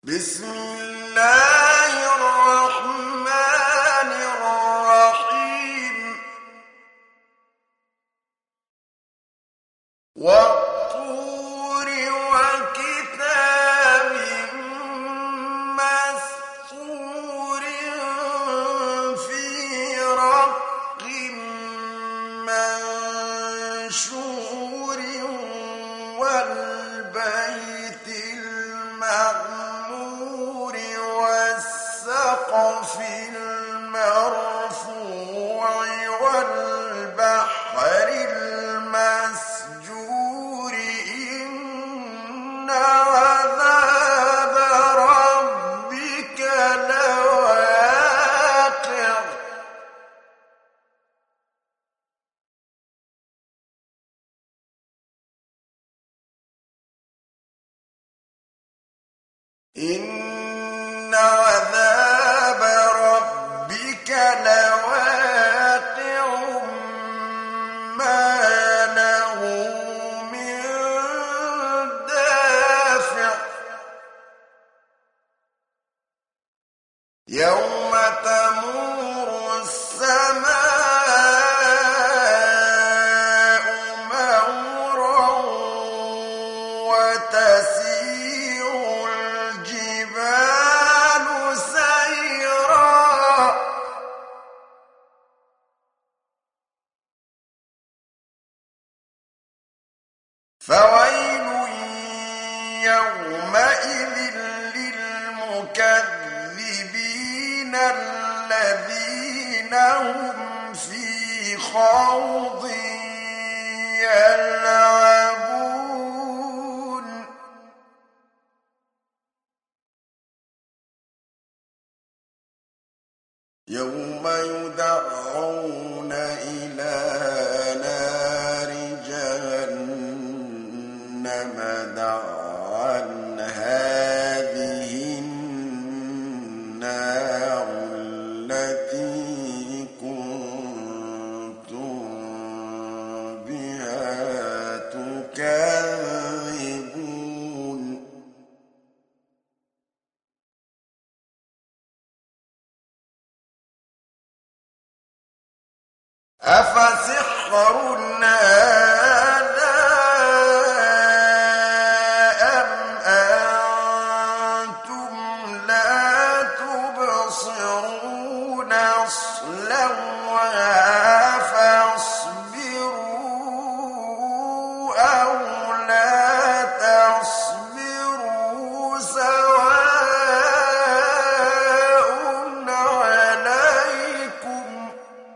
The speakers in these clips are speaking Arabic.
بسم الله الرحمن الرحيم والطور وكتاب مسطور في رق منشور والبيت المعمور والسقف المرفوع والبحر المسجور إن عذاب ربك لواقع إن عذاب ربك لواقع ما له من دافع يوم تمور السماء مورا وتسير الجبال سيرا فويل يومئذ للمكذبين الذين هم في خوض يلعبون يوم يدعون إلى نار جهنم دعا هذه النار التي كنتم بها تكذبون أفسحر هذا أم أنتم لا تبصرون اصلوها فاصبروا أو لا تصبروا سواء عليكم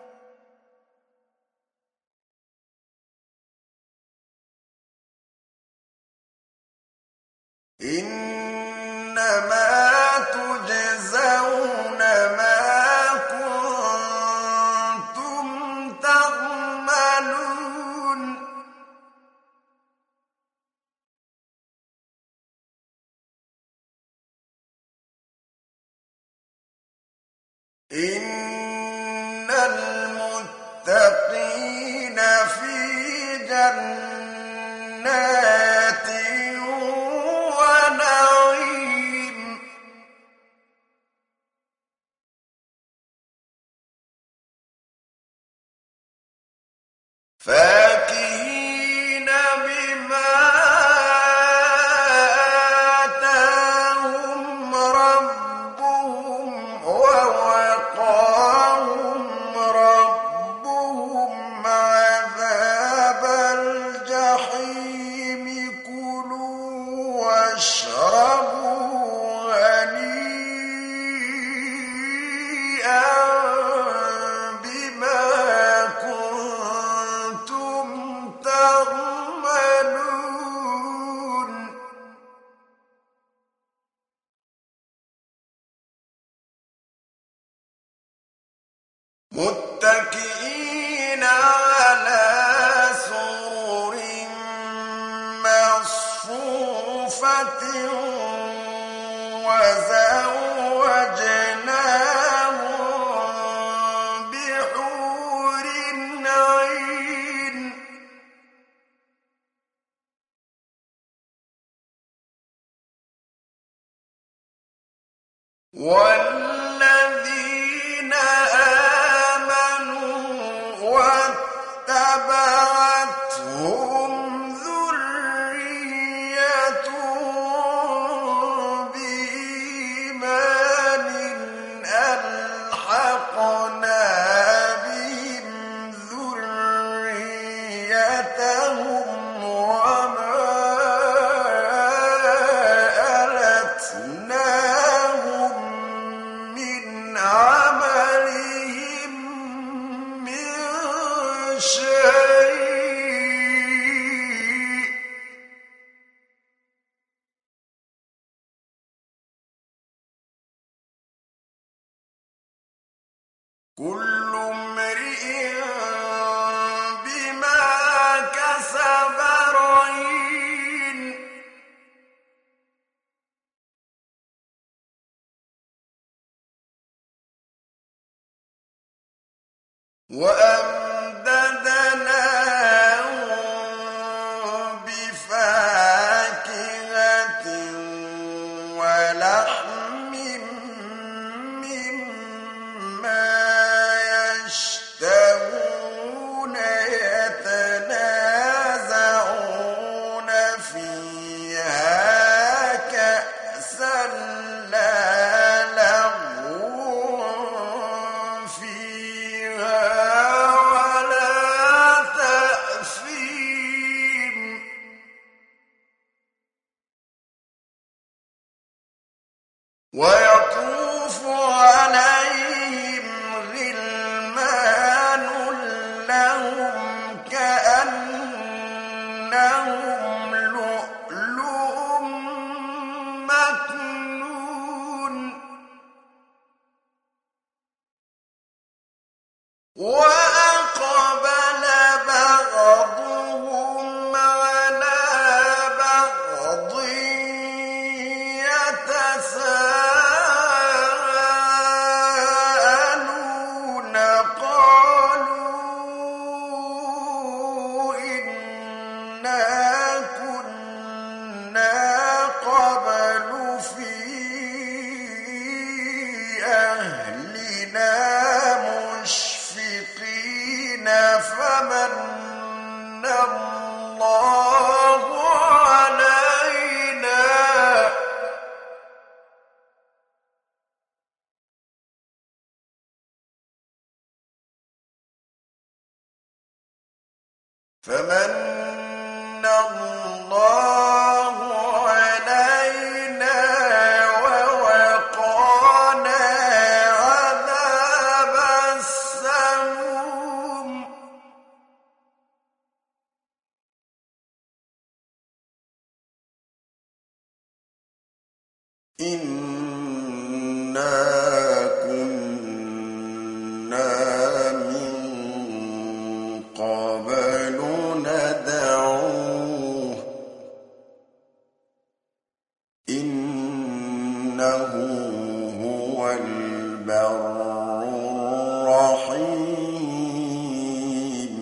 إنما تجزون ما كنتم تعملون إن المتقين في جنات ونعيم فاكهين بما آتاهم ربهم ووقاهم ربهم عذاب الجحيم كلوا واشربوا هنيئا بما كنتم تعملون متكئين على سرر مصفوفة وزوجناهم بحور عين والذين آمنوا واتبعتهم ذريتهم بإيمان ألحقنا بهم ذريتهم وما ألتناهم من عملهم من شيء. كل امرئ بما كسب رهين. وأمددناهم بفاكهة ولحم مما يشتهون يتنازعون فيها كأسا لا لغو فيها ولا تأثيم. ويطوف عليهم غلمان لهم كأنهم لؤلؤ مكنون. وأقبل بعضهم على بعض يتساءلون قالوا إنا كنا قبل في أهلنا مشفقين فمن الله علينا ووقانا عذاب السموم. إنا كنا من قبل ندعوه إنه هو البر الرحيم.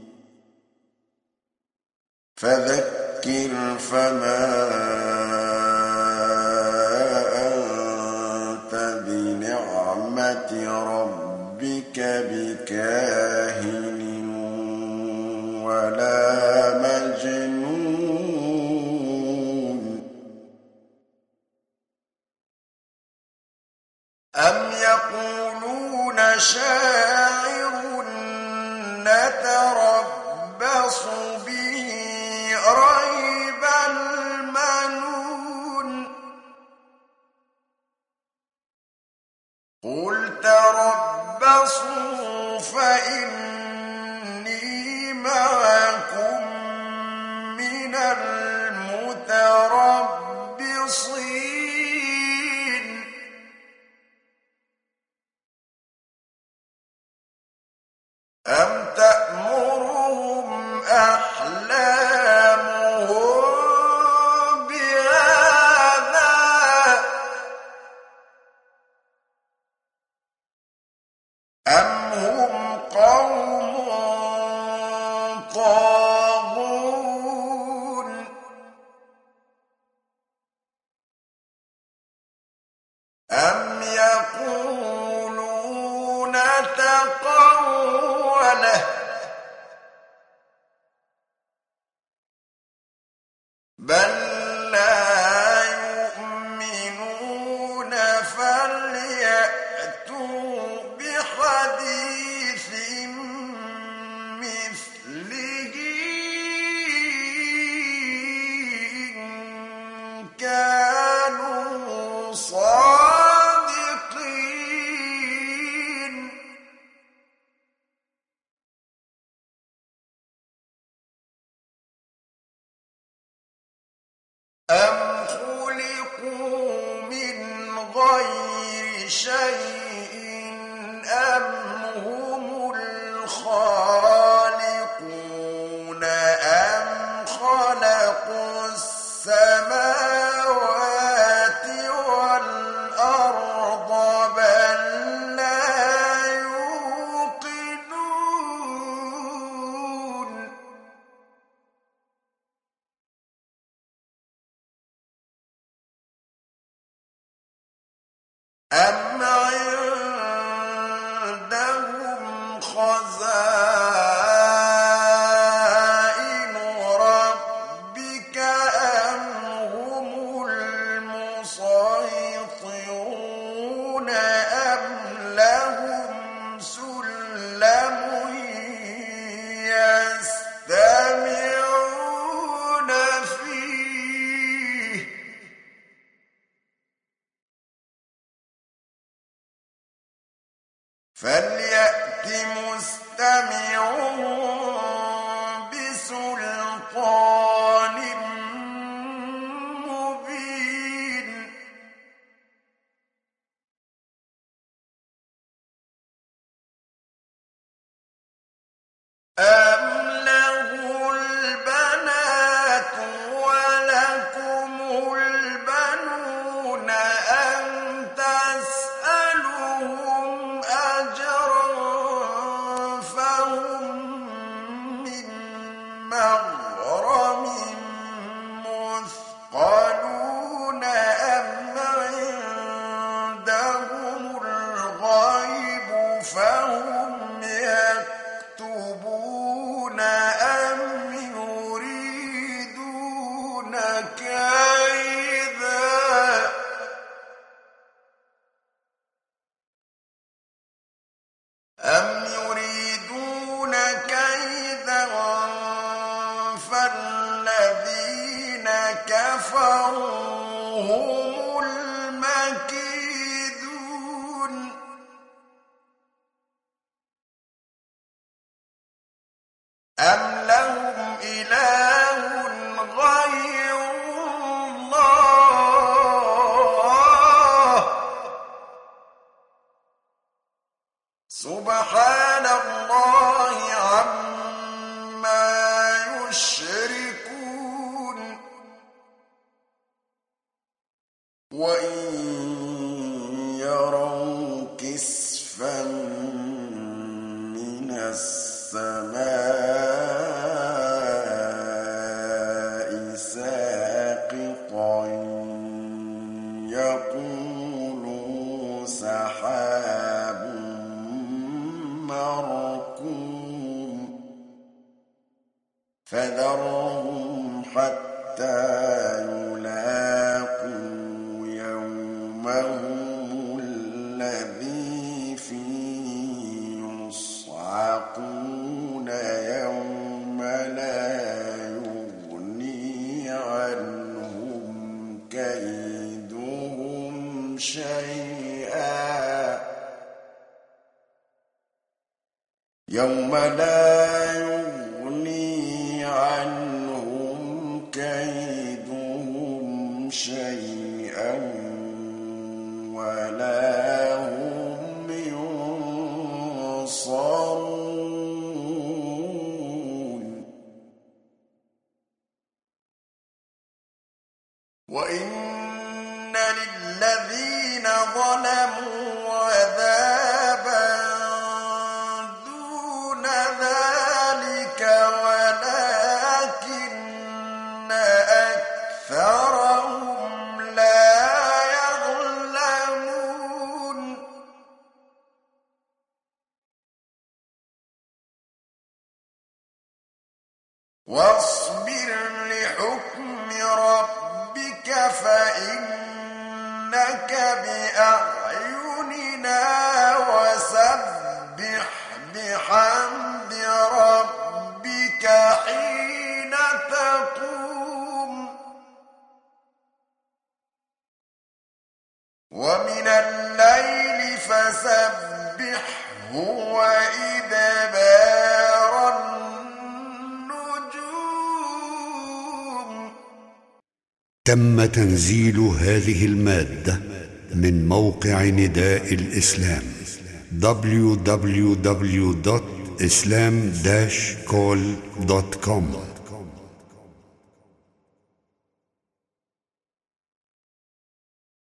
فذكر فما أنت بنعمة ربك بكاهن ولا مجنون. أم يقولون شاعر نتربص به ريب المنون. قل تربصوا فإني معكم من المتربصين. أم تأمرهم أحلامهم بهذا أم هم قوم طاغون. أم سبحانه بل لا يؤمنون فليأتوا بحديث مثله إن كانوا صادقين أم خلقوا من غير شيء أم هم الخالقون أم خلقوا السماوات والأرض بل لا يوقنون أم عندهم خزائن ربك أم هم المسيطرون أم لهم سلم يستمعون فيه فليأت مستمعهم بسلطان مبين أم له البنات ولكم البنون أم تسألهم أجرا فهم من مغرم مثقلون أم عندهم الغيب فهم يكتبون أم يريدون كيدا فالذين كفروا هم المكيدون أم لهم إله غير الله سبحان الله عما يشركون وإن يروا كسفا من السماء ساقطا يقولوا سحاب مركوم فذرهم حتى يلاقوا يومهم الذي فيه يصعقون يوم لا يغني عنهم كيدهم شيئا يوم لا يغني عنهم كيدهم شيئا ولا هم ينصرون وإن للذين ظلموا عذابا دون ذلك ولكن أكثرهم لا يعلمون واصبر لحكم ربك فإنك بأعيننا وسبح بحمد ربك حين تقوم ومن الليل فسبحه وإدبار النجوم. تم تنزيل هذه المادة من موقع نداء الإسلام www.islam-call.com